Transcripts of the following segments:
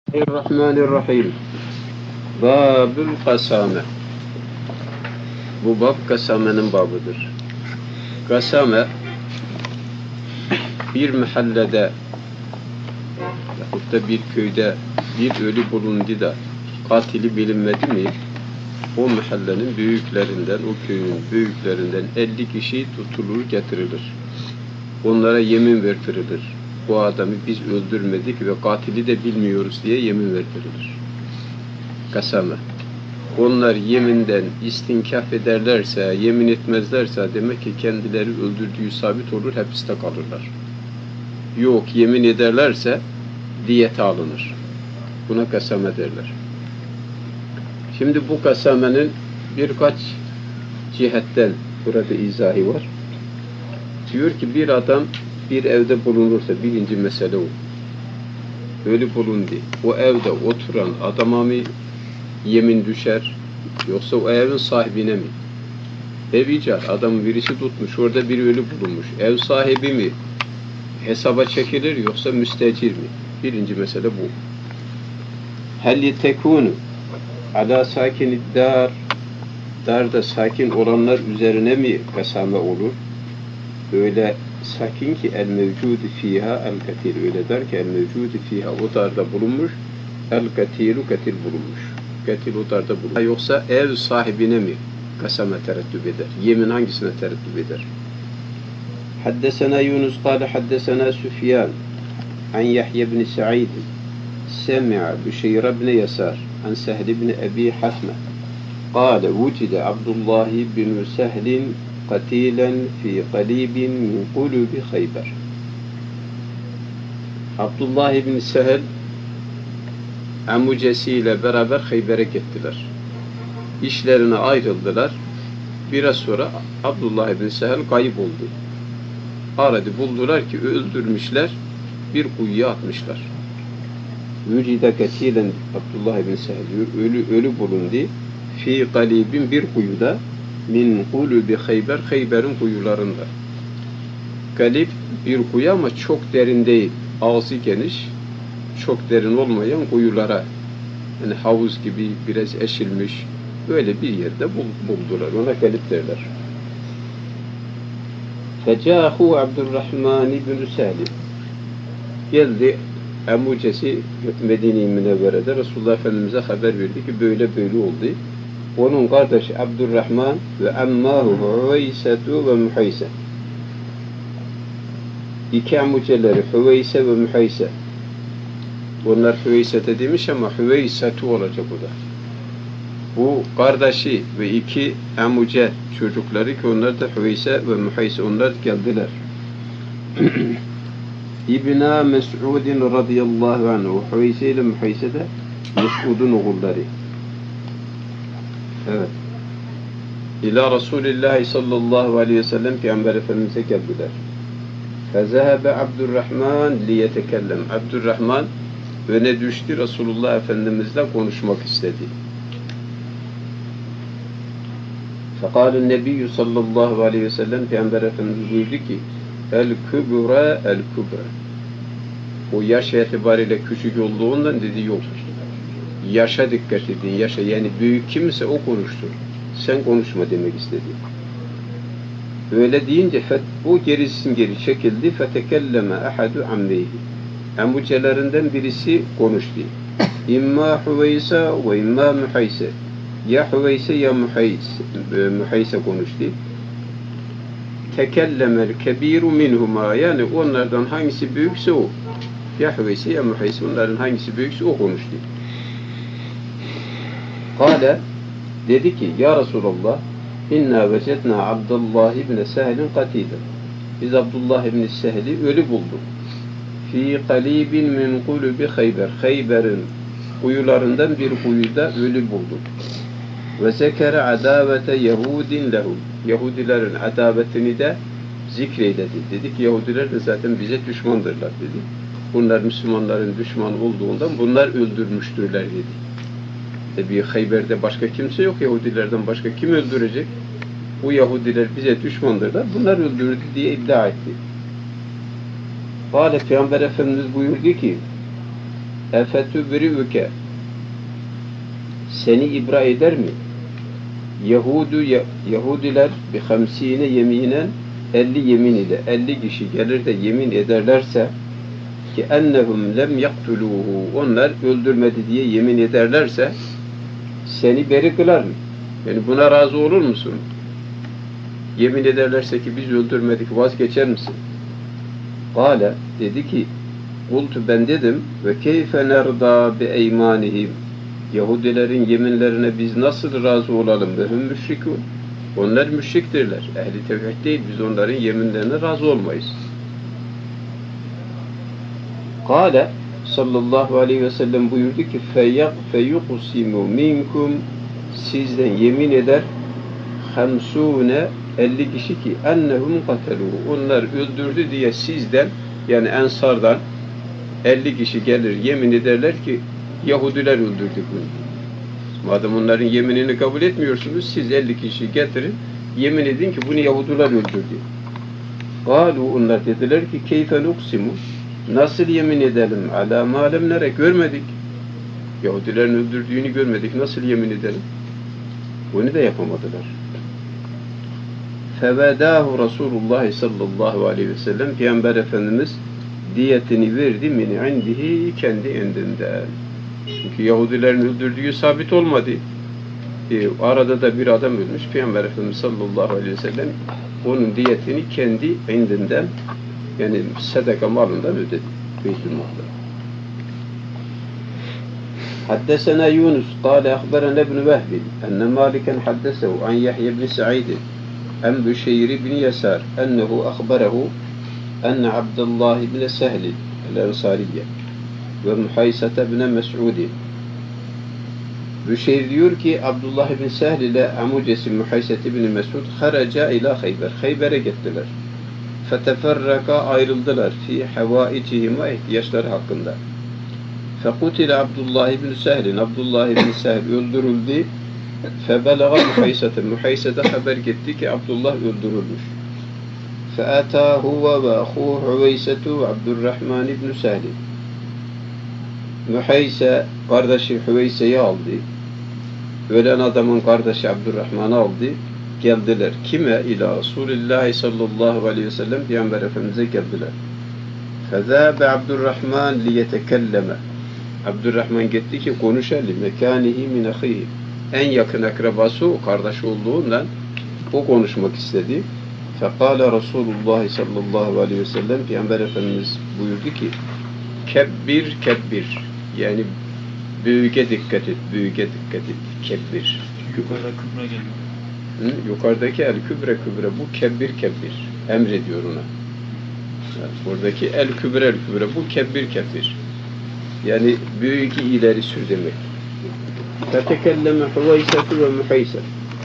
Bismillahirrahmanirrahim. Babül kasame. Bu bab kasamenin babıdır. Kasame bir mahallede yahut da bir köyde bir ölü bulundu da katili bilinmedi mi, o mahallenin büyüklerinden, o köyün büyüklerinden 50 kişi tutulur getirilir. Onlara yemin vertirilir. Bu adamı biz öldürmedik ve katili de bilmiyoruz diye yemin vertirilir. Kasame. Onlar yeminden istinkaf ederlerse, yemin etmezlerse demek ki kendileri öldürdüğü sabit olur, hapiste kalırlar. Yok, yemin ederlerse diyete alınır. Buna kasame derler. Şimdi bu kasamenin birkaç cihetten burada izahı var. Diyor ki bir adam bir evde bulunursa, birinci mesele o. Öyle bulundu. O evde oturan adama mı yemin düşer, yoksa o evin sahibine mi? Ev icar, adamı birisi tutmuş, orada bir ölü bulunmuş. Ev sahibi mi hesaba çekilir, yoksa müstecir mi? Birinci mesele bu. Hel yetekûnü alâ sâkinid dâr, darda sakin olanlar üzerine mi kasame olur? Öyle sakin ki el mevcudu fiha el katil, öyle der ki el mevcudu fiha, o darda bulunmuş, el katilu katil bulunmuş. Katil o darda bulunmuş. Yoksa ev sahibine mi kasame tereddüt eder? Yemin hangisine tereddüt eder? Haddesena Yunus kâle haddesena Süfyan an Yahya ibn Sa'id semi'a Büşeyr ibn Yasar an Sehl ibn Ebi Hasme kâle vucide Abdullah bin Sehlin katilen fi qalibin min kulubi Khayber. Abdullah ibn Sehl amucesiyle beraber Hayber'e gittiler. İşlerine ayrıldılar. Biraz sonra Abdullah ibn Sehl kayıp oldu. Aradı, buldular ki öldürmüşler, bir kuyuya atmışlar. Vücide katilen, Abdullah ibn Sehl diyor, ölü bulundu. Fi qalibin, bir kuyuda, min kulubi Hayber, Hayber'in kuyularında. Kalib bir kuyu ama çok derin değil, ağzı geniş, çok derin olmayan kuyulara, yani havuz gibi biraz eşilmiş, öyle bir yerde buldular. Ona kalip derler. Fecâhu Abdurrahman ibn Sehl. Geldi amucesi Medine-i Münevvere'de Resulullah Efendimiz'e haber verdi ki böyle böyle oldu. Onun kardeşi Abdurrahman ve emmâhu Hüveysetu ve Muhayse. İki amuceleri Hüveyse ve Muhayse. Onlar Hüveyse'te demiş ama Hüveysetu olacak o da. Bu kardeşi ve iki amuce çocukları ki onlar da Hüveyse ve Muhayse, onlar geldiler. İbn Mes'udin radıyallahu anhu, Hüveyse ile Muhayse de Mes'ud'un oğulları. Evet. İlâ Resulillahi sallallahu aleyhi ve sellem Peygamber Efendimiz'e geldiler. Fezehebe Abdurrahman liyetekellem. Abdurrahman öne düştü, Resulullah Efendimiz'le konuşmak istedi. Fekâlü nebiyyü sallallahu aleyhi ve sellem Peygamber Efendimiz buyurdu ki el-kübra el-kübra. O yaş itibariyle küçük olduğundan dedi yok. Yaşa dikkat edin, yaşa. Yani büyük kimse o konuştur. Sen konuşma demek istedi. Öyle deyince o gerisin geri çekildi. Fetekelleme ahadu ammeyhi. Amucelerinden birisi konuştu. İmma Hüveyse ve imma Muhayse. Ya Hüveyse ya Muhayse konuştu. Tekellemel kebiru minhuma. Yani onlardan hangisi büyükse o. Ya Hüveyse ya Muhayse. Onların hangisi büyükse o konuştu. Kâle, dedi ki ya Resulallah inna vecedna Abdullah ibn Sehl'in katilen. Biz Abdullah ibn Sehl'i ölü bulduk. Fi qalibin min kulubi Hayber. Hayber'in kuyularından bir kuyuda ölü bulduk. Ve zekere adavete Yahudin lehum. Yahudilerin adavetini de zikreyledi. Dedik Yahudiler de zaten bize düşmandırlar dedi. Bunlar Müslümanların düşmanı olduğundan bunlar öldürmüştürler dedi. Tabi Hayber'de başka kimse yok, Yahudilerden başka kim öldürecek? Bu Yahudiler bize düşmandırlar, bunlar öldürdü diye iddia etti. Peygamber Efendimiz buyurdu ki efetübri'üke seni ibra eder mi? Yahudiler bi hamsine yeminen 50 yemin ile 50 kişi gelir de yemin ederlerse ki ennehum lem yaktuluhu onlar öldürmedi diye yemin ederlerse seni beri kılar mı? Yani buna razı olur musun? Yemin ederlerse ki biz öldürmedik vazgeçer misin? Kâle dedi ki kultu ben dedim ve keyfe nerda bi eymanihim Yahudilerin yeminlerine biz nasıl razı olalım ve hum müşrikûn onlar müşriktirler. Ehli tevhid değil. Biz onların yeminlerine razı olmayız. Kâle sallallahu aleyhi ve sellem buyurdu ki feyuqsimu minkum sizden yemin eder hamsune 50 kişi ki ennehum katelû onlar öldürdü diye sizden yani ensardan 50 kişi gelir yemin ederler ki Yahudiler öldürdü bunu. Madem onların yeminini kabul etmiyorsunuz siz 50 kişi getirin yemin edin ki bunu Yahudiler öldürdü. Kâlu onlar dediler ki keyfe nuksimu nasıl yemin edelim alâ mâ lem nere görmedik. Yahudilerin öldürdüğünü görmedik. Nasıl yemin edelim? Bunu da yapamadılar. Fevedâhu Resulullah sallallahu aleyhi ve sellem Peygamber Efendimiz diyetini verdi min indihi kendi indinden. Çünkü Yahudilerin öldürdüğü sabit olmadı. Arada da bir adam ölmüş. Peygamber Efendimiz sallallahu aleyhi ve sellem onun diyetini kendi indinden yani sadaka malından ödedi. Beytülmal'da. Haddesena Yunus kâle ahberena ibn Vehbi enne Maliken haddesehu an Yahya ibn Sa'id en Büşeyr ibn Yasar ennehu ahberehu enne Abdullah ibn Sehl el-Ensariye ve Muhaysete ibn Mes'ud Büşeyr diyor ki Abdullah ibn Sehl ile amucesi Muhayset ibn Mes'ud haraca ila Khayber. Khayber'e gittiler. Feteferraka ayrıldılar fi hevaicihima ihtiyaçları hakkında. Fekutile Abdullah ibn Sehl'in Abdullah ibn Sehl öldürüldü. Febelaga Muhaysete Muhayset'e haber gitti ki Abdullah öldürülmüş. Feata huve ve ahuhu Hüveysetu Abdurrahman ibn Sehl. Muhayse kardeşi Hüveyse'yi aldı. Ölen adamın kardeşi Abdurrahman'ı aldı. Geldiler. Kime? İlâ Resulillahi sallallahu aleyhi ve sellem Peygamber Efendimiz'e geldiler. Fezâbe Abdurrahman liyetekelleme. Abdurrahman gitti ki konuşa li mekânihi min ahihi. En yakın akrabası o kardeş olduğundan o konuşmak istedi. Fekâle Resulullah sallallahu aleyhi ve sellem Peygamber Efendimiz buyurdu ki kebbir kebbir yani büyüke dikkat et, büyüke dikkat et, kebbir. Yukarıda Kübra geliyor. Yukarıdaki el kübre kübre bu kebbir kebbir emrediyor ona. Yani buradaki el kübre bu kebbir kebbir. Yani büyük ileri sür demek. Fetekelleme Hüveysetu ve Muhayse.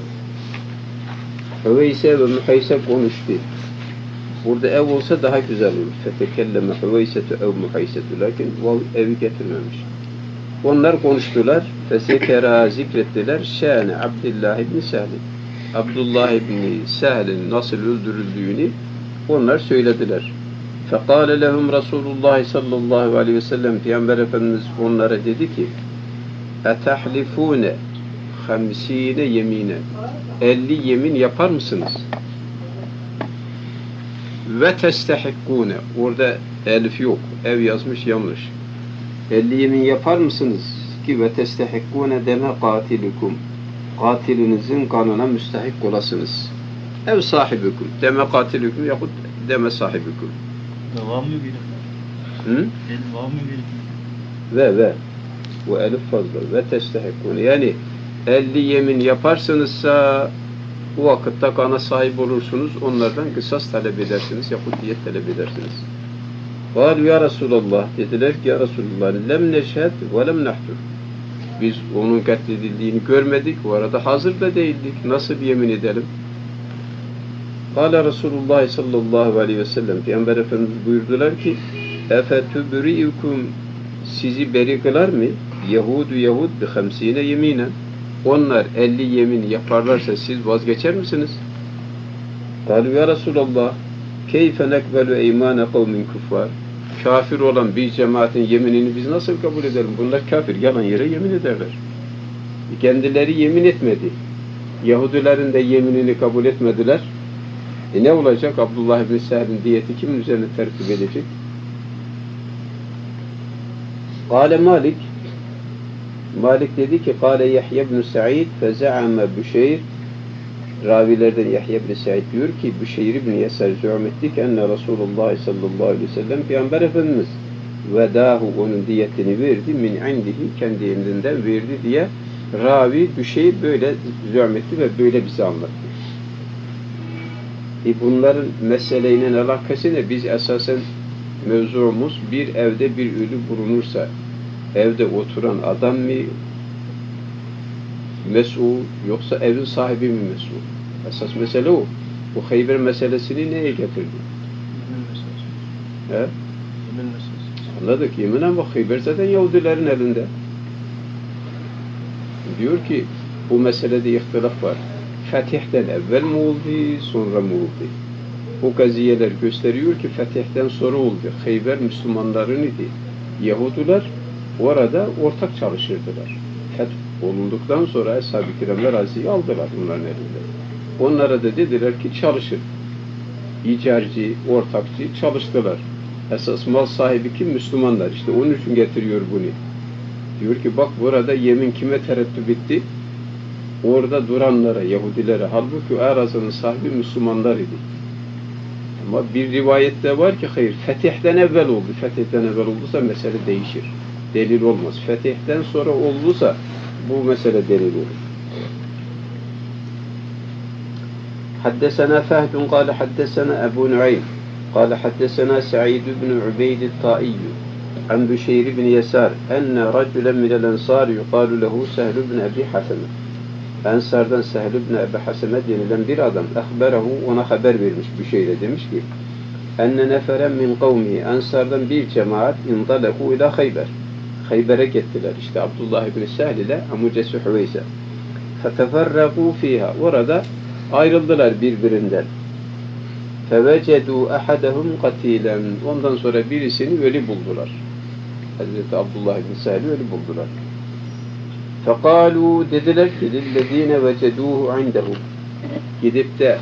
Hüveyse ve Muhayse konuştu. Burada ev olsa daha güzel olur. Fetekelleme Hüveysetu ev Muhaysetu. Lakin evi getirmemiş. Onlar konuştular. Fesekera zikrettiler. Şâne Abdullah ibn Sehl. Abdullah ibn Sehl'in nasıl öldürüldüğünü onlar söylediler. Fekâle lehum Resulullah sallallahu aleyhi ve sellem Peygamber Efendimiz onlara dedi ki etehlifûne hamsîne yemine 50 yemin yapar mısınız? Ve testehikkûne orada elif yok. Ev yazmış yanlış. 50 yemin yapar mısınız? Ki ve testehikkûne deme katilikum katilinizin kanına müstehik olasınız. Ev sahibikum deme katilikum yahut deme sahibikum. Devam mı gelir? Hı? Devam mı gelir? Ve bu elif fazla ve testehikkûne yani 50 yemin yaparsanızsa bu vakitte kana sahip olursunuz onlardan kısas talep edersiniz yahut diyet talep edersiniz. Kâlu ya Resulallah dediler ki ya Resulallah lem neşhed ve lem nahtur. Biz onun katledildiğini görmedik. O arada hazır da değildik. Nasıl yemin edelim? Kâle Resulullah sallallahu aleyhi ve sellem Peygamber Efendimiz buyurdular ki efetübri'ukum sizi beri kılar mı? Yahud bi hamsine yeminen. Onlar 50 yemin yaparlarsa siz vazgeçer misiniz? Kâlu ya Resulallah keyfe nekbelu eymâne kavmin kuffar. kafir olan bir cemaatin yeminini biz nasıl kabul edelim? Bunlar kafir, yalan yere yemin ederler. Kendileri yemin etmedi. Yahudilerin de yeminini kabul etmediler. Ne olacak? Abdullah ibn Sehl'in diyeti kimin üzerine tertip edecek? Kâle Malik, Malik dedi ki, Kâle Yahya ibn Sa'id feze'ame Büşeyr, ravilerden Yahya ibn Sa'id diyor ki, Büşeyr ibn Yesar zü'metti ki enne Resulullah sallallahu aleyhi ve sellem Peygamber Efendimiz vedahu, onun diyetini verdi, min indihi, kendi elinden verdi diye ravi Büşeyr böyle zü'metti ve böyle bize anlattı. Bunların meseleyle alakası ne? Biz esasen mevzumuz bir evde bir ölü bulunursa evde oturan adam mı mes'ul yoksa evin sahibi mi mes'ul? Esas mesele o. Bu Hayber meselesini neye getirdi? Yemin meselesi. He? Yemin meselesi. Anladık. Yemin ama Hayber zaten Yahudilerin elinde. Diyor ki bu meselede ihtilaf var. Fetih'ten evvel mi oldu, sonra mı oldu? Bu gaziyeler gösteriyor ki Fetih'ten sonra oldu. Hayber Müslümanların idi. Yahudiler orada ortak çalışırdılar. Fetih olunduktan sonra Eshab-ı Kiramlar Azi'yi aldılar onların elinde. Onlara da dediler ki çalışın. İcarcı, ortakçı çalıştılar. Esas mal sahibi kim? Müslümanlar. İşte onun için getiriyor bunu. Diyor ki bak burada yemin kime tereddüt etti? Orada duranlara, Yahudilere. Halbuki arazının sahibi Müslümanlar idi. Ama bir rivayette var ki hayır, Fetih'ten evvel oldu. Fetih'ten evvel olduysa mesele değişir. Delil olmaz. Fetih'ten sonra olduysa bu mesele delil olur. Haddesena Fehdun kâle haddesena Ebu Nu'aym kâle haddesena Sa'id ibn Ubeyd el-Ta'iyyü an Büşeyr ibn Yesar enne raculen minel ensâr yuqâlu lehu Sehl ibn Ebi Haseme. Ensardan Sehl ibn Ebi Haseme denilen bir adam ehberehu, ona haber vermiş Büşeyr'e, demiş ki enne neferen min kavmi, Ensardan bir cemaat indaleku ila Hayber, Hayber'e gittiler. İşte Abdullah ibn Sehl ile Amucesi Hüveyse. Feteferraku fiha, orada ayrıldılar birbirinden. Fevecedu ahadahum katilen, ondan sonra birisini ölü buldular. Hazreti Abdullah ibn Sehl'i ölü buldular. فَقَالُوا, dediler ki لِلَّذ۪ينَ وَجَدُوهُ عِنْدَهُ, gidip de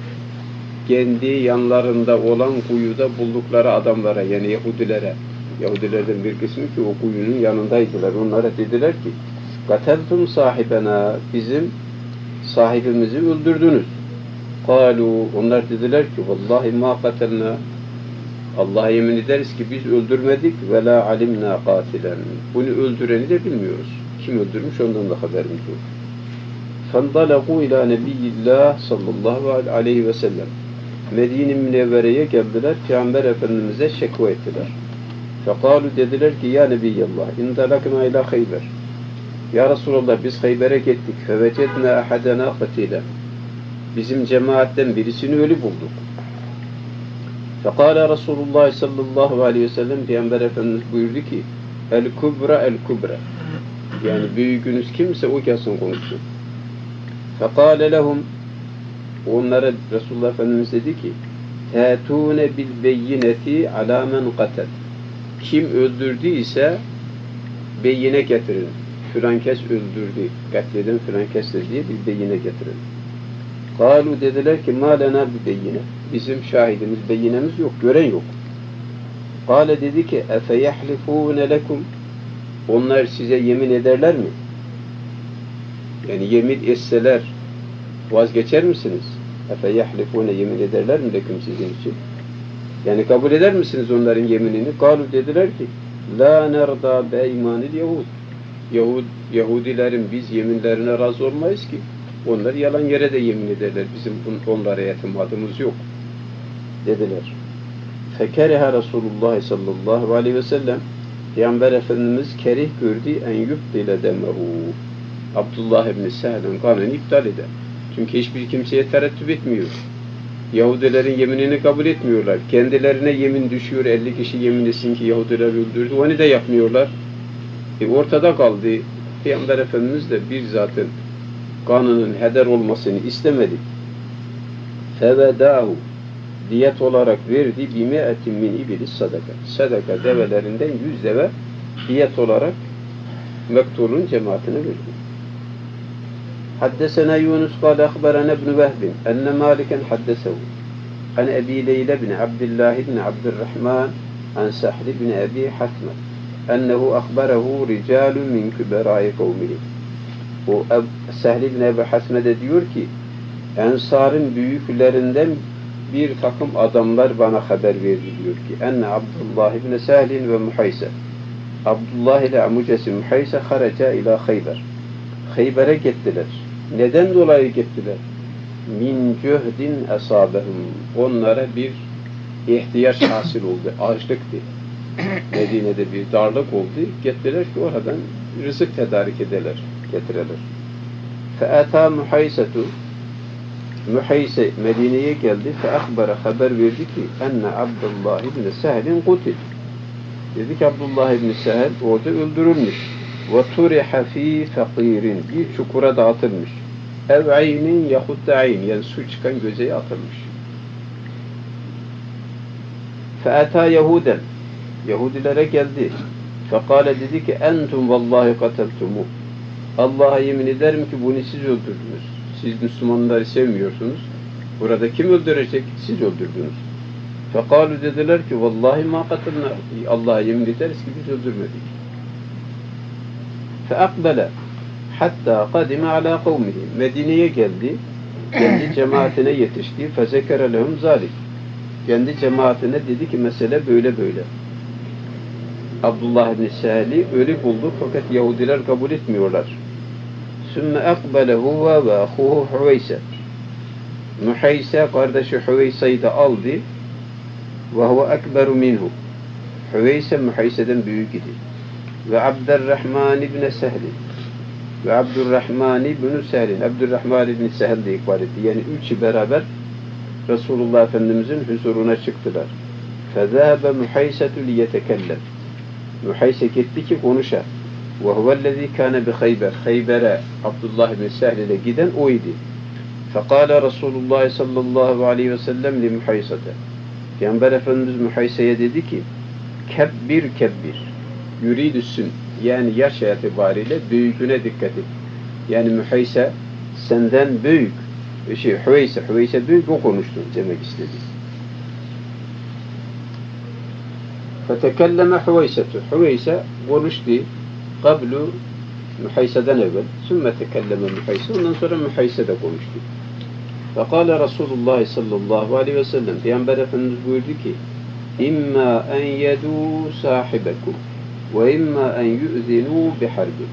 kendi yanlarında olan kuyuda buldukları adamlara, yani Yahudilere, Yahudilerden bir kısmı ki o kuyunun yanındaydılar, onlara dediler ki قَتَلْتُمْ sahibena, bizim sahibimizi öldürdünüz. قَالُوا, onlar dediler ki vallahi ma قَتَلْنَا, Allah'a yemin ederiz ki biz öldürmedik ve la alimna katilen, bunu öldüreni de bilmiyoruz. Kim öldürmüş ondan da haberimiz yok. فَانْضَلَقُوا اِلٰى نَبِيِّ اللّٰهِ sallallahu aleyhi ve sellem. Medine-i Münevvere'ye geldiler, Peygamber Efendimiz'e şekva ettiler. فَقَالُوا, dediler ki ya Nebiyallah, اِنْدَلَقْنَا اِلٰى Hayber. Ya Resulallah, biz Hayber'e gittik. فَوَجَدْنَا اَحَدَنَا قَتِيلًا. Bizim cemaatten birisini ölü bulduk. فَقَالَ Resulullah sallallahu aleyhi ve sellem, Peygamber Efendimiz buyurdu ki el-kubra el-kubra, yani büyüğünüz kimse o gelsin konuşsun. فَقَالَ لَهُمْ, onlara Resulullah Efendimiz dedi ki تَاتُونَ بِالْبَيِّنَةِ عَلَى مَنْ قَتَلْ, kim öldürdüyse beyine getirin. Filankes öldürdü, katleden filankestir diye bir beyine getirin. قَالُوا, dediler ki مَا لَنَا بِبَيِّنَةِ, bizim şahidimiz, beyinemiz yok, gören yok. قَالَ, dedi ki اَفَيَحْلِفُونَ لَكُمْ, onlar size yemin ederler mi? Yani yemin etseler vazgeçer misiniz? اَفَيَحْلِفُونَ, yemin ederler mi leküm sizin için? Yani kabul eder misiniz onların yeminini? قَالُوا, dediler ki لَا نَرْضَى بَاِيمَانِ الْيَهُودِ, Yahudilerin biz yeminlerine razı olmayız ki. Onlar yalan yere de yemin ederler. Bizim onlara itimadımız yok, dediler. Fekereha Resulullah sallallahu aleyhi ve sellem, Peygamber Efendimiz kerih gördü en yubdile demehu, Abdullah ibn Sehl'in kanını iptal eder. Çünkü hiçbir kimseye tereddüt etmiyor. Yahudilerin yeminini kabul etmiyorlar. Kendilerine yemin düşüyor, 50 kişi yemin etsin ki Yahudiler öldürdü. Onu da yapmıyorlar. Ortada kaldı. Peygamber Efendimiz de bir zatın kanının heder olmasını istemedi. Fevedahu, diyet olarak verdi bimi'etin min ibilis sadaka. Sadaka develerinden 100 deve diyet olarak mektulun cemaatine verdi. Haddesena Yunus kâle akberana ibn Vehbin enne Maliken haddesehu an Ebi Leyle bin Abdullah bin Abdurrahman an Sahl bin Ebi Hasme ennehu akberehu ricalun min küberai kavmihi. O Sahl bin Ebi Hasme de diyor ki Ensar'ın büyüklerinden bir takım adamlar bana haber verdi diyor ki enne Abdullah ibn Sahlin ve Muhayse Abdullah ile amucesi Muhayse haraca ila Khayber. Khayber'e gittiler. Neden dolayı gittiler? Min cühdin esabehum. Onlara bir ihtiyaç hasıl oldu. Açlıktı. Medine'de bir darlık oldu. Gittiler ki oradan rızık tedarik ederler, getirirler. Fe'ata Muhaysetu Muhayse Medine'ye geldi. Fe'akbara haber verdi ki enne Abdullah ibn Sahlin kutil. Dedi ki Abdullah ibn Sahl orada öldürülmüş. Ve turiha fi fakirin. Bir çukura dağıtılmış. Ev aynin yahut da ayn. Yani su çıkan gözeye atılmış. Fe'ata Yahuden. Yahudilere geldi. Fekale dedi ki entum vallahi kateltumu. Allah'a yemin ederim ki bunu siz öldürdünüz. Siz Müslümanları sevmiyorsunuz. Burada kim öldürecek? Siz öldürdünüz. Fekalu dediler ki vallahi ma katilna. Allah'a yemin ederiz ki biz öldürmedik. Feakbele hatta kadime ala kavmihi. Medine'ye geldi. Kendi cemaatine yetişti. Fezekere lehum zalik. Kendi cemaatine dedi ki mesele böyle böyle. Abdullah ibn Sahl'i ölü buldu fakat Yahudiler kabul etmiyorlar. Sümme ekbele huve ve ahuhu Hüveyse. Muhayse kardeşi Hüveyse'yi de aldı. Ve huve ekberu minhu. Hüveyse Muhayse'den büyük idi. Ve Abdurrahman ibn Sahl'i. Ve Abdurrahman ibn Sahl'in. Abdurrahman ibn Sahl de ikbar etti. Yani üçü beraber Resulullah Efendimizin huzuruna çıktılar. فَذَهَبَ مُحَيْسَةُ لِيَتَكَلَّمْ. Muhayse gitti ki konuşa. وَهُوَ الَّذ۪ي كَانَ بِخَيْبَرْ. Khayber'e Abdullah ibn Sahl ile giden o idi. فَقَالَ رَسُولُ اللّٰهِ sallallahu aleyhi ve sellem لِمُحَيْسَةَ. Peygamber Efendimiz Muhayse'ye dedi ki kebbir kebbir. Yuridüssün. Yani yaş itibariyle büyüklüğüne dikkat et. Yani Muhayse senden büyük. Hüveyse büyük o konuştu demek istedi. Fetekelleme Hüveysetu. Hüveyse konuştu. Kablu Muhayse'den evvel. Sümme tekelleme Muhayse. Ondan sonra Muhayse de konuştu. Fekale Resulullah sallallahu aleyhi ve sellem. Peygamber Efendimiz buyurdu ki İmma en yedû sahibekum ve imma en yu'zinû biharbin.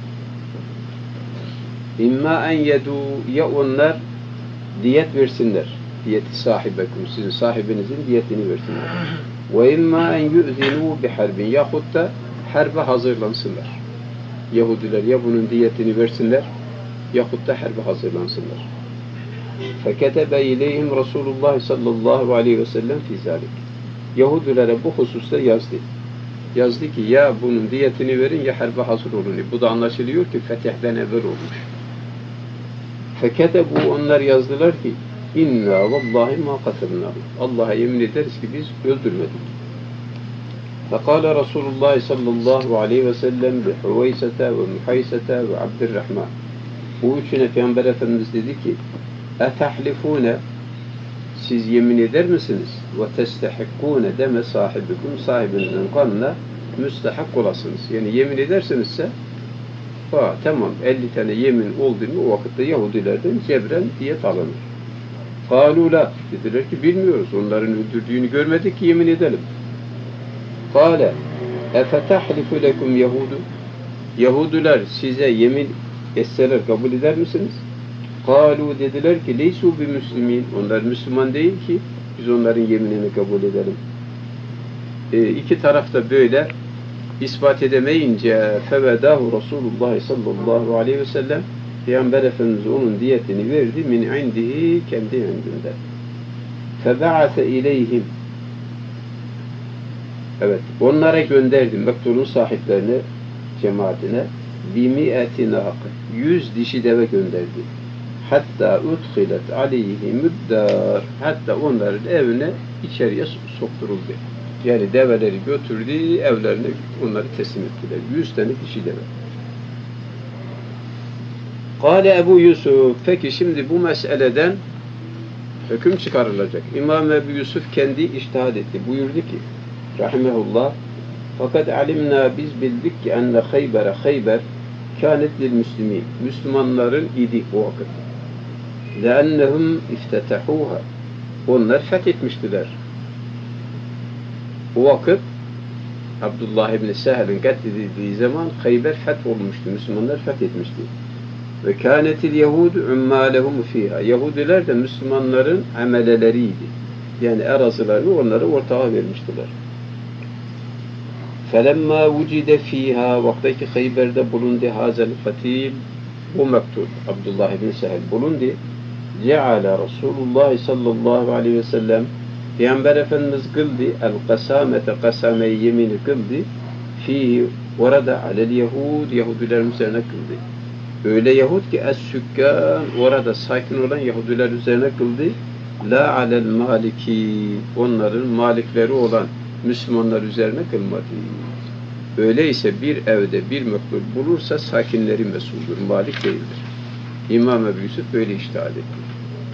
İmma en yedû. Ya onlar diyet versinler. Diyeti sahibekum. Sizin sahibinizin diyetini versinler. Ve imma en yu'zinû biharbin. Yahut da harbe hazırlansınlar. Yahudiler ya bunun diyetini versinler yahut da harbe hazırlansınlar. Feketebe ileyhim Resulullah sallallahu aleyhi ve sellem fi zalik. Yahudilere bu hususta yazdı. Yazdı ki ya bunun diyetini verin ya harbe hazır olun. Bu da anlaşılıyor ki fetihden evvel olmuş. Feketebu onlar yazdılar ki inna vallahi ma katilna. Allah'a yemin ederiz ki biz öldürmedik. Fekale Resulullah sallallahu aleyhi ve sellem bi Hüveysete ve Muhaysete ve Abdurrahman. Bu üçüne Peygamber Efendimiz dedi ki etehlifune siz yemin eder misiniz? Ve testehikkune deme sahibikum sahibinizin kanına müstehak olasınız. Yani yemin edersinizse tamam 50 tane yemin oldu mu o vakitte Yahudilerden cebren diyet alınır. Kâlûlâ dediler ki bilmiyoruz. Onların öldürdüğünü görmedik ki yemin edelim. Kâle efetahlifu lekum yahudu. Yahudiler size yemin etseler kabul eder misiniz? Kâlû dediler ki leysû bi müslimin. Onlar Müslüman değil ki biz onların yeminini kabul edelim. İki tarafta böyle ispat edemeyince fevedahu Resulullah sallallahu aleyhi ve sellem Peygamber Efendimiz onun diyetini verdi min indihi kendi indinde. Febe'ase ileyhim. Evet, onlara gönderdim mektulun sahiplerine, cemaatine bimi'eti nâkı 100 dişi deve gönderdi. Hatta udhilet aleyhi müddar. Hatta onların evine içeriye sokturuldu. Yani develeri götürdü, evlerine onları teslim ettiler. 100 tane kişi deve. Kâle Ebu Yusuf, peki şimdi bu meseleden hüküm çıkarılacak. İmam Ebu Yusuf kendi içtihad etti. Buyurdu ki, rahimehullah, fakat alimna biz bildik ki enne Khayber kânet lil müslimin. Müslümanların idi o vakit. لَأَنَّهُمْ اِفْتَتَحُوهَا onlar fethetmiştiler. O vakit Abdullah İbni Sehel'in katledildiği zaman Khayber fetholmuştu. Müslümanlar fethetmişti. Ve kânetil Yahudu ummâlehum fîhâ. Yahudiler de Müslümanların ameleleriydi. Yani arazilerini onlara ortağa vermiştiler. فَلَمَّا وُجِدَ ف۪يهَا vaktaki Khayber'de bulundu hazel katil bu mektup Abdullah İbni Sehel bulundu. Ceale Resulullah sallallahu aleyhi ve sellem Peygamber Efendimiz kıldı el-kasamete kasameyi yemini kıldı fihi orada alel Yahud Yahudilerin üzerine kıldı. Öyle Yahud ki es-sükkan orada sakin olan Yahudiler üzerine kıldı. La alel maliki onların malikleri olan Müslümanlar üzerine kılmadı. Öyleyse bir evde bir mektul bulursa sakinleri mesuldür, malik değildir. İmam Ebu Yusuf böyle içtihad etti.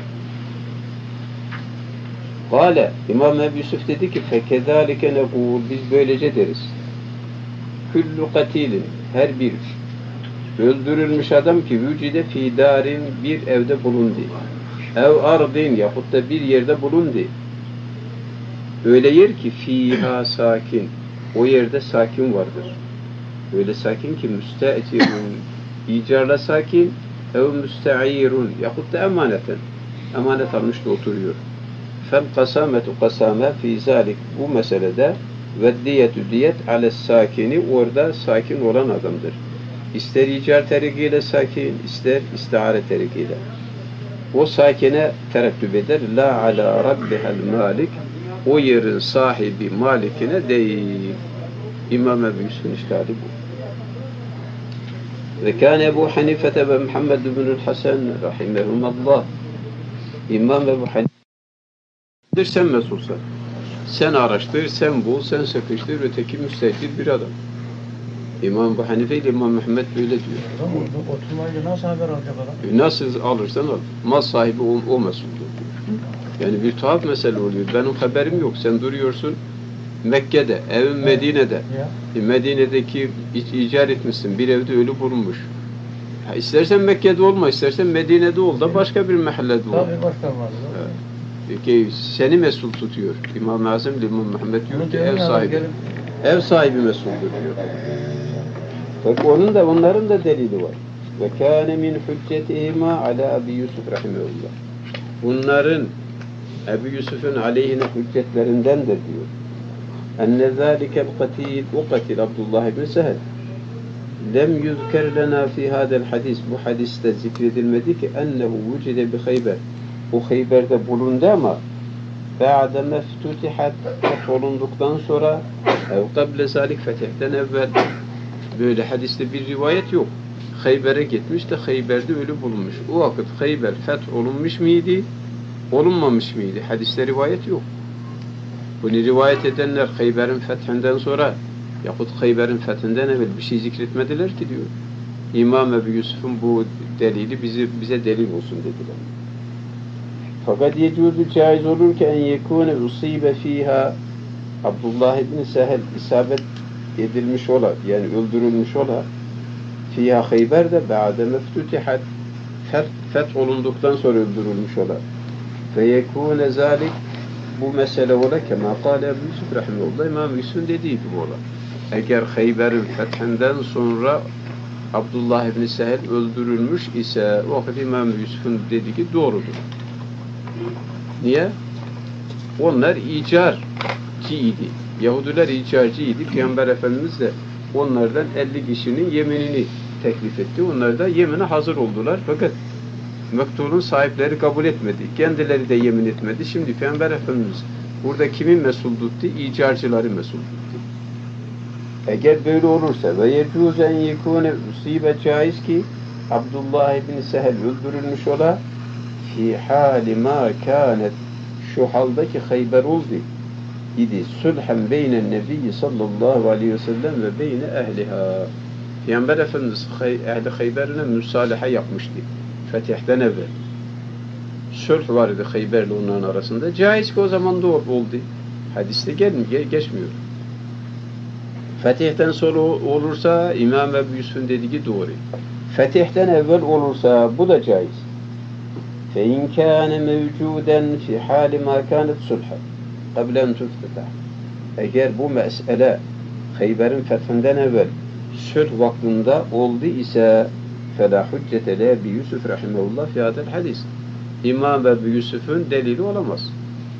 Kale, İmam Ebu Yusuf dedi ki fekezalike nekul biz böylece deriz. Kullu katilin her bir öldürülmüş adam ki vücide fi darin bir evde bulundu. Ev ardin yahut da bir yerde bulundu. Öyle yer ki fiha sakin. O yerde sakin vardır. Öyle sakin ki müste'cirun icarla sakin ev müste'irun yahut da emaneten. Emanet almış da oturuyor. Fel kasametu kasame fi zalik bu meselede ve diyetü diyet ales sakini orada sakin olan adamdır. İster icar terikiyle sakin, ister istihare terikiyle. O sakine terettüp eder. La ala rabbihel malik o yerin sahibi malikine değil. İmam Ebu Yusuf'un iştihadi bu. Ve kâne Ebu Hanifete ve Muhammed ibn-ül Hasan rahimehumallah. İmam Ebu Hanife sen mesulsan. Sen araştır, sen bul, sen sıkıştır, öteki müstehcir bir adam. İmam Ebu Hanife ile İmam Muhammed böyle diyor. Oturmayınca nasıl haber alacak adam? Nasıl alırsan al. Mal sahibi o mesuldur diyor. Yani bir tuhaf mesele oluyor. Benim haberim yok. Sen duruyorsun Mekke'de, evin Medine'de. Medine'deki icar etmişsin. Bir evde ölü bulunmuş. Ha, istersen Mekke'de olma, istersen Medine'de ol da başka bir mahallede ol. Tabii başka var. Ki seni mesul tutuyor. İmam-ı Azam ile İmam Muhammed diyor ki ev sahibi. Ev sahibi mesuldür diyor. Bak onların da delili var. Ve kâne min hüccetihima ala Ebi Yusuf rahimehullah. Bunların Ebu Yusuf'un aleyhine hüccetlerinden de diyor. Enne zâlikel katil o katil Abdullah ibn Sehel lem yüzker lena fi hadel hadis bu hadiste zikredilmedi ki ennehu vücide bi Khayber o Khayber'de bulundu ama ba'de meftutihat olunduktan sonra ev kable zalik fetihten evvel böyle hadiste bir rivayet yok. Khayber'e gitmiş de Khayber'de ölü bulunmuş. O vakit Khayber feth olunmuş mıydı? Olunmamış mıydı? Hadiste rivayet yok. Bunu rivayet edenler Khayber'in fethinden sonra yahut Khayber'in fethinden evvel bir şey zikretmediler ki diyor. İmam Ebu Yusuf'un bu delili bize delil olsun dediler. Fakat yecuzu caiz olur ki en yekune usibe fiha Abdullah ibn Sehel isabet edilmiş ola yani öldürülmüş ola fiha Khayber'de ba'de meftutihat feth olunduktan sonra öldürülmüş ola. Ve yekune zalik bu mesele ola kema kâle Ebu Yusuf rahimehullah İmam Yusuf'un dediği gibi ola. Eğer Khayber'in fethinden sonra Abdullah ibn Sehel öldürülmüş ise o vakit İmam Yusuf'un dediği doğrudur. Niye? Onlar icarcıydı. Yahudiler icarcıydı. Peygamber Efendimiz de onlardan 50 kişinin yeminini teklif etti. Onlar da yemine hazır oldular. Fakat mektubun sahipleri kabul etmedi. Kendileri de yemin etmedi. Şimdi Peygamber Efendimiz burada kimin mesul tuttu? İcarcıları mesul tuttu. Eğer böyle olursa ve yecuzen yekune usibe caiz ki Abdullah ibn Sehel öldürülmüş ola fi hali ma kânet şu haldaki Khayber oldu idi. Sulhen beynen nebiyyi sallallahu aleyhi ve sellem ve beyne ehliha. Peygamber Efendimiz ehli Khayber'ine müsalaha yapmıştı. Fetihten evvel. Sulh vardı Khayber'le onların arasında. Caiz ki o zaman da oldu. Hadiste geçmiyor. Fetihten sonra olursa İmam Ebu Yusuf'un dediği doğru. Fetihten evvel olursa bu da caiz. فَاِنْ كَانَ مَوْجُودًا فِي حَالِ مَا كَانَتْ سُلْحًا قَبْلَ اَنْ تُفْتَتَحْ. Eğer bu mesele Khayber'in fethinden evvel sulh vaktinde oldu ise فَلَا حُجَّةَ لَا Yusuf rahimehullah fi hadel hadis. İmam Ebu Yusuf'un delili olamaz.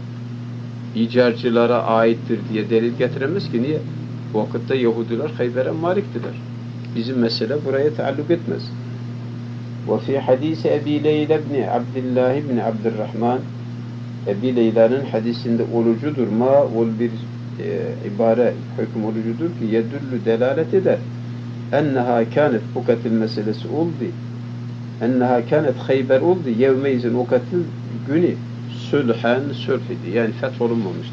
İcarcılara aittir diye delil getiremez ki. Niye? Bu vakitte Yahudiler Khayber'e maliktiler. Bizim mesele buraya taalluk etmez. وفي حديث أبي ليلى بن عبد الله بن عبد الرحمن Ebi Leyla'nın hadisinde olucudur. Ma ol bir ibare, hüküm olucudur ki yedüllü delalet eder. Enneha kânet o katil meselesi oldu. Enneha kânet Khayber oldu. Yevmeyizin o katil günü sülhen sülh idi. Yani feth olunmamıştı.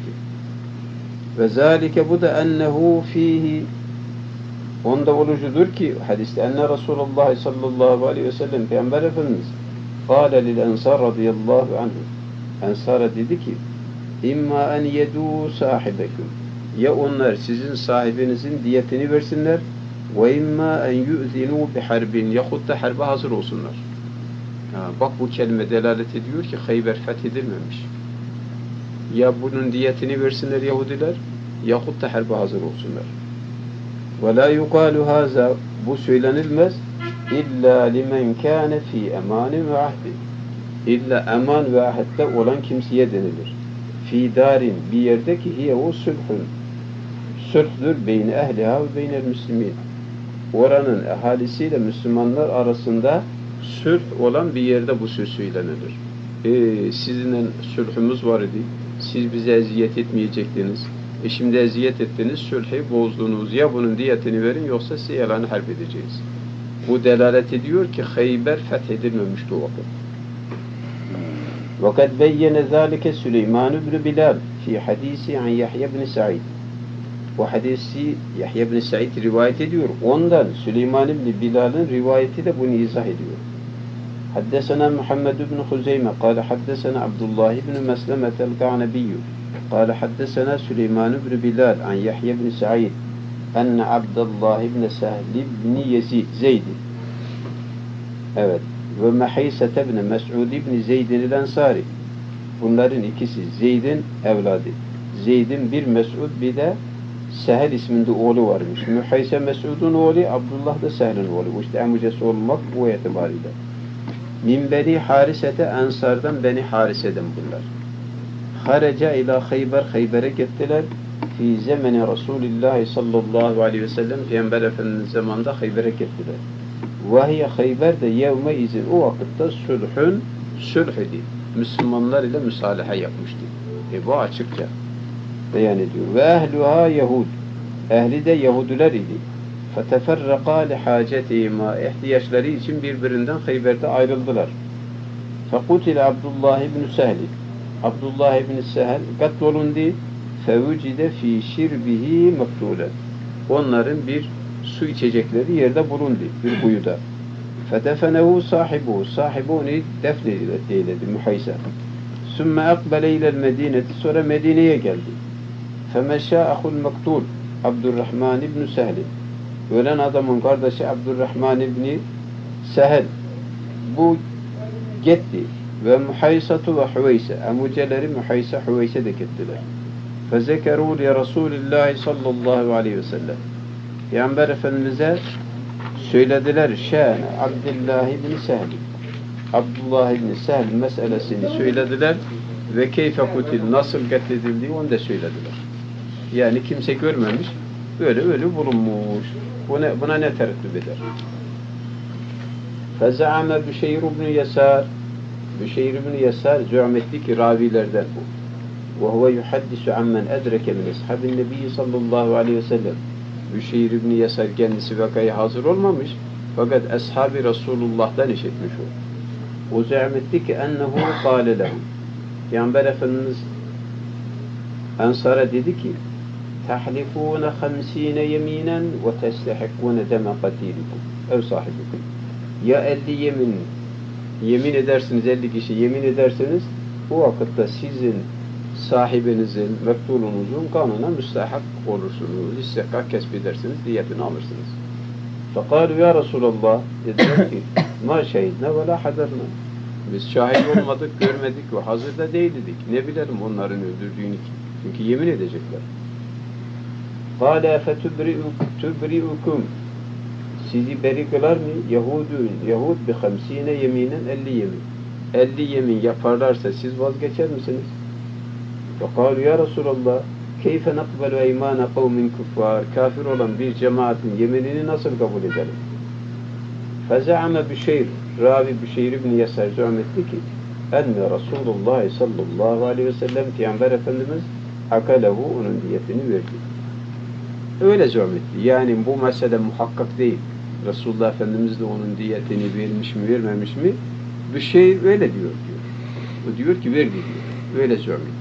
Ve zâlike bu da ennehu fihi onda olucudur ki hadiste enne Resulullah sallallahu aleyhi ve sellem Peygamber Efendimiz kâle lil ensar radıyallahu anhu Ensara dedi ki imma en yedû sahibekum ya onlar sizin sahibinizin diyetini versinler ve imma en yu'zinû bi harbin yahut da harbe hazır olsunlar. Bak bu kelime delalet ediyor ki Khayber fethedilmemiş. Ya bunun diyetini versinler Yahudiler yahut da harbe hazır olsunlar. Ve la yuqalu haza bu söylenilmez illa limen kâne fî emânin ve ahdin. İlla eman ve ahette olan kimseye denilir. Fî darin bir yerde ki hiye o sülhün. Sülhdür beyni ehliha ve beynel müslimin. Oranın ahalisiyle Müslümanlar arasında sülh olan bir yerde bu söz söylenilir. Sizinle sülhümüz var idi. Siz bize eziyet etmeyecektiniz. Şimdi eziyet ettiniz, sülhü bozdunuz. Ya bunun diyetini verin yoksa size yalanı harp edeceğiz. Bu delalet ediyor ki Khayber fethedilmemişti o vakit. وَقَدْ بَيَّنَ ذَٰلِكَ سُلَيْمَانُ بْنُ بِلَالٍ فِي حَد۪يسِ عَنْ يَحْيَ بْنِ سَعِيدٍ. Bu hadisi Yahya bin Said rivayet ediyor. Ondan Süleyman ibn Bilal'ın rivayeti de bunu izah ediyor. Haddesena Muhammed ibn Huzeyme قال حدثنا عبد الله بن مسلمة القعنبي قال حدثنا سليمان بن بلال عن يحيى بن سعيد أن عبد الله بن سهل بن زيد evet ve Mehayse ibn Mes'ud ibn Zeyd'in el-Ensari. Bunların ikisi Zeyd'in evladı. Zeyd'in bir Mes'ud bir de Sehel isminde oğlu varmış. Mühayse Mes'ud'un oğlu, Abdullah da Sehel'in oğlu. İşte amcası olmak bu itibariyle. Min Beni Harise'te Ensar'dan Beni Harise'den bunlar. Haraca ila Khayber, Khayber'e gittiler. Fi zemeni Resulullah sallallahu aleyhi ve sellem Peygamber Efendimiz zamanında Khayber'e gittiler. Vahiye Khayber de yevme izin o vakitte sülh idi. Müslümanlar ile müsalaha yapmıştı. Bu açıkça beyan ediyor. Ve ehluha Yahud. Ehli de Yahudiler idi. Feteferraka lihacetihima. İhtiyaçları için birbirinden Khayber'de ayrıldılar. Fekutile Abdullah ibn Sehl. Abdullah ibn Sehl katlolundu. Fevücide fi şirbihi mektulen. Onların bir su içecekleri yerde bulundu. Bir kuyuda. Fedefenehu sahibu. Sahibi onu defneyledi. Muhayse. Sümme akbele ilel medineti. Sonra Medine'ye geldi. Femeşâ ahul mektul. Abdurrahman ibn Sehl. Ölen adamın kardeşi Abdurrahman ibn Sehl. Bu gitti. Ve Muhaysatu ve Hüveyse. Amuceleri Muhayse, Hüveyse de gittiler. Fezekerû li Resulillahi sallallahu aleyhi ve sellem. Peygamber Efendimiz'e söylediler şâne Abdullah ibn Sehl. Abdullah ibn Sehl meselesini söylediler ve keyfe kutil nasıl katledildiği onu da söylediler. Yani kimse görmemiş, böyle ölü bulunmuş. Buna ne tereddüt eder? Fezaame Büşeyr ibn Yesar. Büşeyr ibn Yesar zü'metti ki ravilerden bu. Ve huve yuhaddisu ammen edreke min ashabin nebiyyi sallallahu aleyhi ve sellem. Büşeyr ibn Yesar kendisi vakaya hazır olmamış fakat ashab-ı Resulullah'tan işitmiş o. O zü'metti ki ennehu kâle lehum. Peygamber Efendimiz Ensara dedi ki tahlifûne 50 yeminen ve testehikkûne deme katîlikum ev sahibikum. Ya 50 yemin edersiniz, 50 kişi yemin ederseniz o vakitte sizin sahibinizin, mektulunuzun kanına müstahak olursunuz. İstihkak kesbedersiniz, diyetini alırsınız. Fekâlu ya Resulallah, dediler ki ma şehidne ve la haderna. Biz şahit olmadık, görmedik ve hazırda değildik. Ne bilelim onların öldürdüğünü ki. Çünkü yemin edecekler. Kâle fetubri'ukum. Sizi beri kılar mı? Yahud bi 50 yeminen 50 yemin. 50 yemin yaparlarsa siz vazgeçer misiniz? Fekâlu ya Resulallah keyfe nakbelu eymâne kavmin kuffâr. Kafir olan bir cemaatin yeminini nasıl kabul edelim? Feze'ame Büşeyr. Ravi Büşeyr ibn Yesar zahmetti ki enne Resulullah sallallahu aleyhi ve sellem Peygamber Efendimiz akalehu onun diyetini verdi. Öyle zahmetti. Yani bu mesele muhakkak değil. Resulullah Efendimiz de onun diyetini vermiş mi vermemiş mi? Büşeyr öyle diyor. O diyor ki verdi diyor. Öyle zahmetti.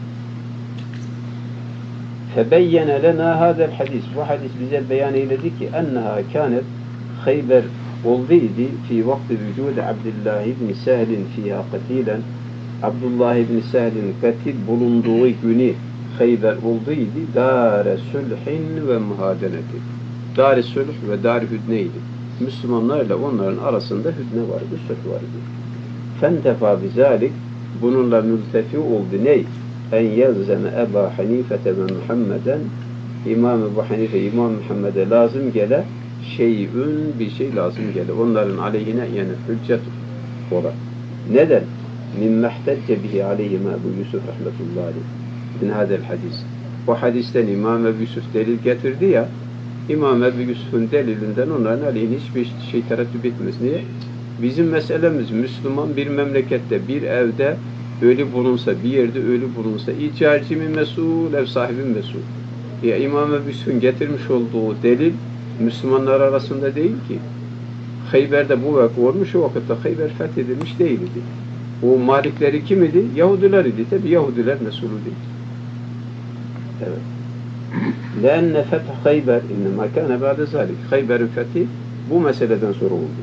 Febeyyene lena hadel hadis. Bu hadis bize beyan eyledi ki enneha kânet Khayber olduydu fi vakti vücudu Abdullah ibn Sehl'in fiha katilen. Abdullah ibn Sehl'in katil bulunduğu günü Khayber olduydu. Dar-ı sülhin ve muhadeneti. Dar-ı sülh ve dar-ı hüdneydi. Müslümanlarla onların arasında hüdne vardı, sulh vardı. Fentefa bizalik bununla mültefi oldu ney? En yelzeme Ebu Hanifete ve Muhammeden İmam Ebu Hanife, İmam Muhammed'e lazım gele şeyün bir şey lazım gele. Onların aleyhine yani hüccet ola. Neden? Min mehtecce bihi aleyhime Ebu Yusuf rahmetullahi aleyh. Min hadel hadis. O hadisten İmam Ebu Yusuf delil getirdi ya, İmam Ebu Yusuf'un delilinden onların aleyhine hiçbir şey tereddüt etmez. Niye? Bizim meselemiz Müslüman bir memlekette, bir evde ölü bulunsa, bir yerde ölü bulunsa, icareci mi mesul, ev sahibi mi mesul? Ya İmam Ebu Yusuf'un getirmiş olduğu delil Müslümanlar arasında değil ki. Khayber'de bu vakı olmuş, o vakitte Khayber fethedilmiş değildi. O malikleri kim idi? Yahudiler idi. Tabi Yahudiler mesulü değil. Evet. لَاَنَّ فَتْحَ خَيْبَرْ اِنَّمَا كَانَ بَعْدَ ذَلِكَ Khayber'in fethi bu meseleden sonra oldu.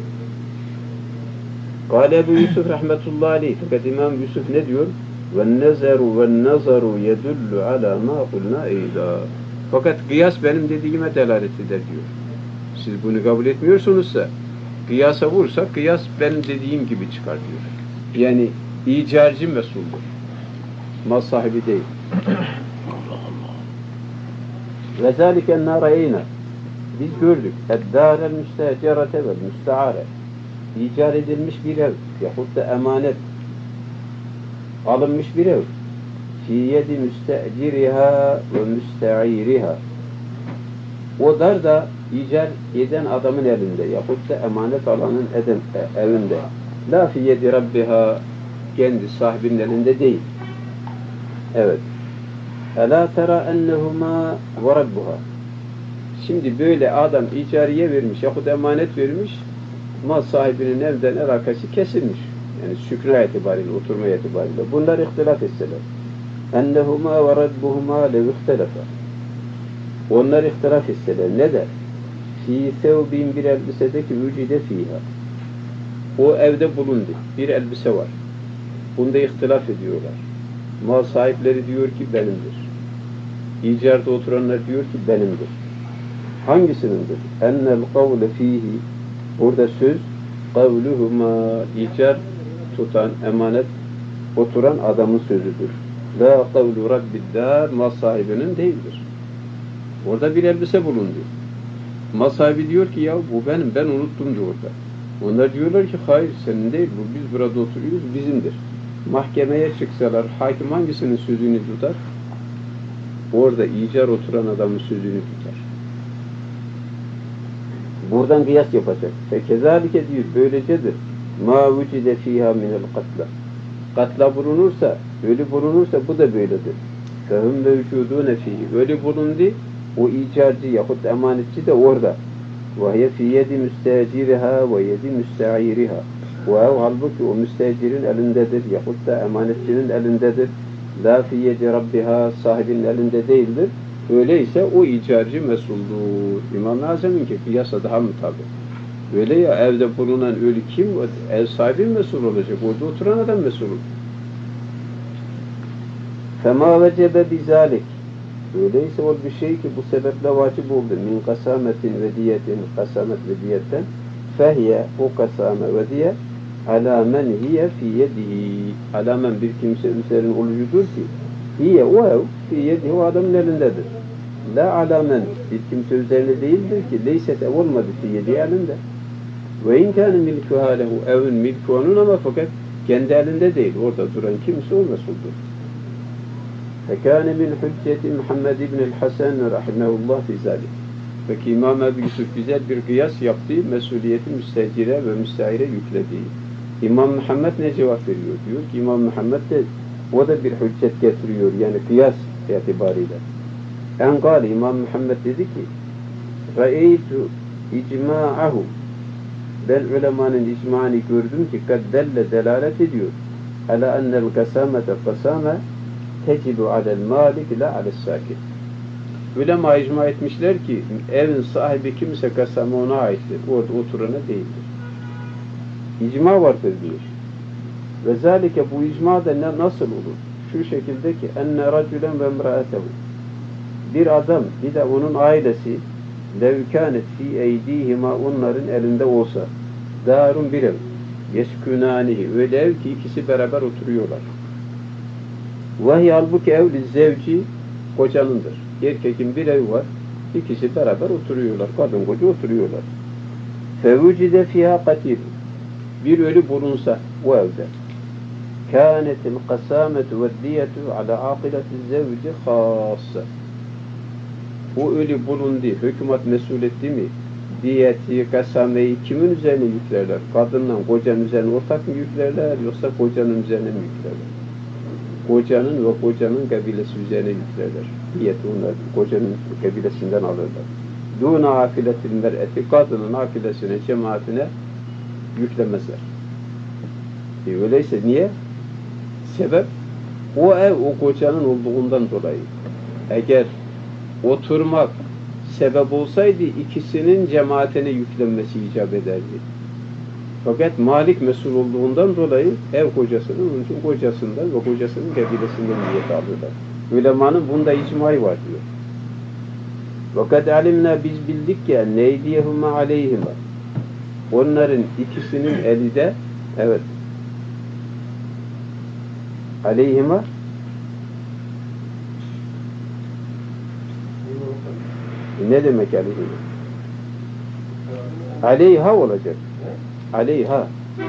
Kâle Ebu Yusuf rahmetullahi aleyh. Fakat İmam Yusuf ne diyor? وَالنَّظَرُ يَدُلُّ عَلَى مَا قُلْنَا اَيْدًا Fakat kıyas benim dediğime delalet eder diyor. Siz bunu kabul etmiyorsunuzsa kıyasa vursa kıyas benim dediğim gibi çıkar diyor. Yani icarci mesuldür. Mal sahibi değil. Ve zâliken nâreyna biz gördük. Eddârel müstecerete vel müsteare icar edilmiş bir ev yahut da emanet alınmış bir ev fi yedi müsteciriha ve müste'iriha o dar da icar eden adamın elinde yahut da emanet alanın evinde la fi yedi rabbiha kendi sahibinin elinde değil. Evet. Ela tera ennehuma ve rabbuha şimdi böyle adam icariye vermiş yahut emanet vermiş mal sahibinin evden alakası kesilmiş. Yani sükna itibariyle, oturma itibariyle. Bunlar ihtilaf etseler. Ennehuma ve rabbuhuma lev ihtelefa. Onlar ihtilaf etseler. Ne der? Fî sevbin bir elbisedeki vücide fîhâ. O evde bulundu. Bir elbise var. Bunda ihtilaf ediyorlar. Mal sahipleri diyor ki benimdir. İcarda oturanlar diyor ki benimdir. Hangisinindir? Ennel kavle fîhî burada söz kavluhuma icar tutan, emanet oturan adamın sözüdür. La kavlu rabbiddar mal sahibinin değildir. Orada bir elbise bulundu. Mal sahibi diyor ki ya bu benim, ben unuttum diyor orada. Onlar diyorlar ki hayır senin değil bu, biz burada oturuyoruz, bizimdir. Mahkemeye çıksalar hakim hangisinin sözünü tutar? Orada icar oturan adamın sözünü tutar. Buradan kıyas yapacak. Fekezalike diyor, böylecedir. Ma vücide fiha minel katla. Katla bulunursa, ölü bulunursa bu da böyledir. Fehum mevcudune fihi. Ölü bulundu, o icarcı yahut emanetçi de orada. Ve hiye fi yedi müsteciriha ve yedi müste'iriha. Ve halbuki o müstecirin elindedir yahut da emanetçinin elindedir. La fi yedi rabbiha sahibinin elinde değildir. Öyleyse o icarcı mesuldur. İmam Nazım'ınki kıyasa daha mutabık. Öyle ya evde bulunan ölü kim? Ev sahibi mesul olacak. Orada oturan adam mesul olur. Fema vecebe bizalik. Öyleyse o bir şey ki bu sebeple vacip oldu. Min kasametin ve diyetin, kasamet ve diyetten fehiye, o kasame ve diye alâ men hiye fî yedihi. Alâ men bir kimse üzerine olucudur ki hiye o ev fî yedihi o adamın elindedir. La alâ men bir kimse üzerine değildir ki leyset ev olmadı fî yedihi elinde. Ve inkâne milkuhâ lehu evin milkü onun ama fakat kendi elinde değil. Orada duran kimse o mesuldur. Fekâne min hücceti Muhammed İbn-i Hasan rahimehullah fi zâlik. Peki İmam Ebu Yusuf güzel bir kıyas yaptığı, mesuliyeti müstecire ve müstahire yüklediği. İmam Muhammed ne cevap veriyor? Diyor ki İmam Muhammed de o da bir hüccet getiriyor. Yani kıyas itibariyle. En gâli İmam Muhammed dedi ki Ra'eytu icma'ahu ben ulemanın icma'ını gördüm ki kad delle delalet ediyor. Ala ennel kasamete kasame tecibu alel malik la alel sakit. Ulema icma etmişler ki evin sahibi kimse kasame ona aittir. Orada oturana değildir. İcma vardır diyor. Ve zalike bu icma da nasıl olur? Şu şekilde ki enne racülen ve emraatehu bir adam bir de onun ailesi levkânet fî eydîhima onların elinde olsa darun bir ev yeskûnânihi öyle ev ki ikisi beraber oturuyorlar. Vahiy halbuki evli zevci kocanındır. Erkekin bir ev var. İkisi beraber oturuyorlar. Kadın koca oturuyorlar. Fevücide fîhâ katil. Bir ölü bulunsa o evde. Kânetil kasâmetu ve diyetu ala âkileti zevci khâsse. O ölü bulundu. Hükümet mesul etti mi? Diyeti, kasameyi kimin üzerine yüklerler? Kadınla kocanın üzerine ortak mı yüklerler? Yoksa kocanın üzerine mi yüklerler? Kocanın ve kocanın kabilesi üzerine yüklerler. Diyeti onlar kocanın kabilesinden alırlar. Dûne afiletil mer'eti kadının afilesine, cemaatine yüklemezler. Öyleyse niye? Sebep o ev o kocanın olduğundan dolayı. Eğer oturmak sebep olsaydı ikisinin cemaatine yüklenmesi icap ederdi. Fakat malik mesul olduğundan dolayı ev kocasının, onun için kocasından ve kocasının kabilesinden niyet alırlar. Ulemanın bunda icmayı var diyor. Fakat alimna biz bildik ki neydiyehuma aleyhima onların ikisinin eli de evet aleyhima ne demek aleyhima? Aleyha olacak. Aleyha.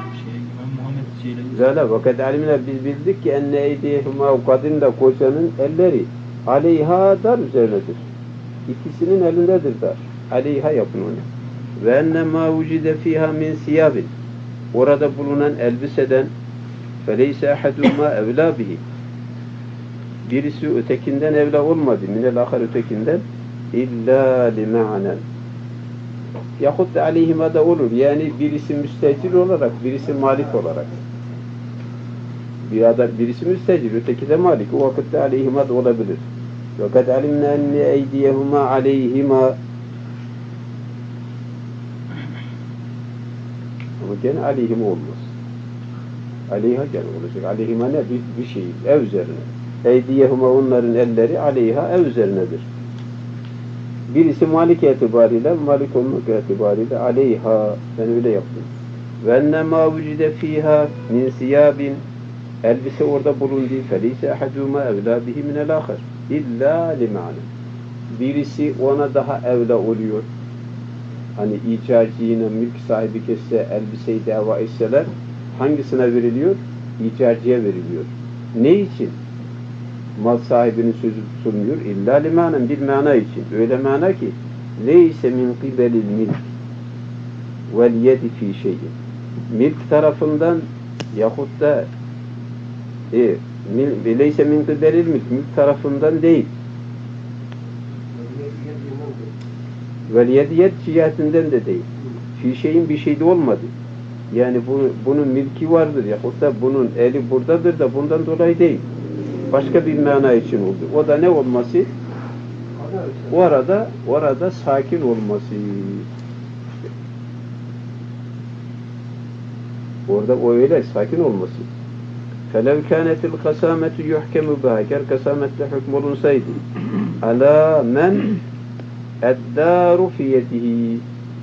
Zala vakat alimler biz bildik ki enne eydihuma kadın da kocanın elleri aleyha dar üzerinedir. İkisinin elindedir dar. Aleyha yapın onu. Ve enne ma vücide fiha min siyabin. Orada bulunan elbiseden feleyse ahaduma evla bihi. Birisi ötekinden evla olmadı. Minel ahar ötekinden illa lima'nen. Yahut da aleyhima da olur. Yani birisi müstecir olarak, birisi malik olarak. Birisi müstecir, öteki de malik. O vakitte aleyhima da olabilir. Fakat alimna enne eydiyehuma aleyhima ama gene aleyhima olmaz. Aleyha gene olacak. Aleyhima ne? Bir şey. Ev üzerine. Eydiyehuma onların elleri aleyha ev üzerinedir. Birisi malik itibariyle, malik olmak itibariyle aleyha, ben öyle yaptım. Ve enne ma vücide fiha min siyabin elbise orada bulundu. Feleyse ahaduma evla bihi minel ahar. İlla lima'ne. Birisi ona daha evla oluyor. Hani icarcıyla mülk sahibi kesse elbiseyi dava etseler hangisine veriliyor? İcarcıya veriliyor. Ne için? Mal sahibinin sözü tutulmuyor. İlla limanen bir mana için. Öyle mana ki leyse min kibelil milk vel yedi fi şeyin. Milk tarafından yahut da leyse min kibelil milk tarafından değil. Vel yedi cihetinden de değil. Fi şeyin bir şeyde olmadı. Yani bunun milki vardır yahut da bunun eli buradadır da bundan dolayı değil. başka bir mana için oldu. O da ne olması? Orada sakin olması. Orada o öyle sakin olması. فَلَوْ كَانَتِ الْقَسَامَةُ يُحْكَمُ بَهَا Eğer kasametle hükmolunsaydı عَلَى مَنْ اَدَّارُ فِي يَدِهِ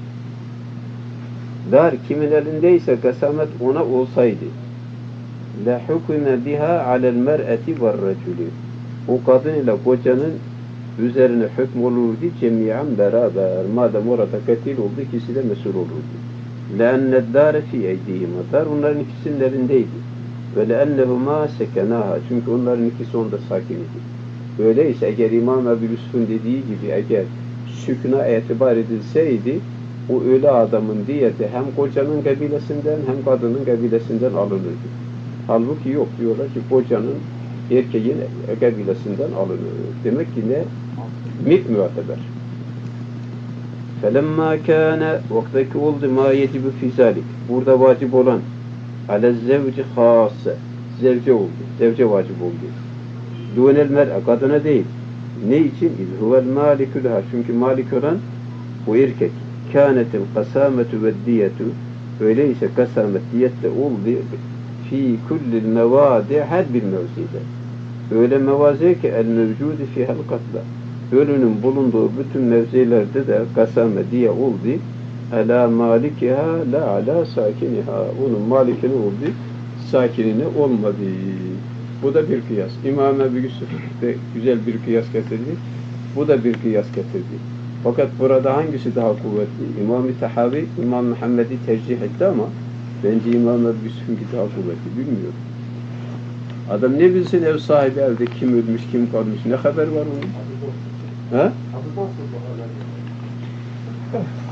Dar kimin elindeyse kasamet ona olsaydı لَحُكُمَ بِهَا عَلَى الْمَرْأَةِ وَالرَّجُلِ O kadın ile kocanın üzerine hükmolurdu cemiyen beraber. Madem orada katil oldu, ikisi de mesul olurdu. لَاَنَّ الدَّارَ فِي اَيْدِهِمَا Dar onların ikisinin elindeydi. Ve لَاَنَّهُمَا سَكَنَاهَا Çünkü onların ikisi onda sakin idi. Öyleyse eğer İmam Ebu Yusuf'un dediği gibi eğer sükuna itibar edilseydi o ölü adamın diyeti hem kocanın kabilesinden hem kadının kabilesinden alınırdı. Halbuki yok diyorlar ki kocanın erkeğin kabilesinden alınır. Demek ki ne? Müteber. فَلَمَّا كَانَ Vaktaki oldu مَا يَجِبُ فِي ذَلِكَ Burada vacip olan عَلَى الزَّوْجِ خَاصَ Zevce oldu. Zevce vacip oldu. دُونَ الْمَرْءَ Kadına değil. Ne için? اِذْ هُوَ الْمَالِكُ لَهَا Çünkü malik olan o erkek. كَانَتِ الْقَسَامَةُ وَالدِّيَةُ Öyleyse kasamet diyette oldu fi kullil mevadi her bir mevzide. Öyle mevazi ki el mevcudi fihel katla. Ölünün bulunduğu bütün mevzilerde de kasame diye oldu. Ala malikiha la ala sakiniha. Onun malikini oldu, sakinine olmadı. Bu da bir kıyas. İmam Ebu Yusuf de güzel bir kıyas getirdi. Bu da bir kıyas getirdi. Fakat burada hangisi daha kuvvetli? İmam-ı Tahavi, İmam Muhammed'i tercih etti ama bence İmam Ebu Yusuf'unki daha kuvvetli. Bilmiyorum. Adam ne bilsin ev sahibi evde kim ölmüş, kim kalmış, ne haber var onun? Ha?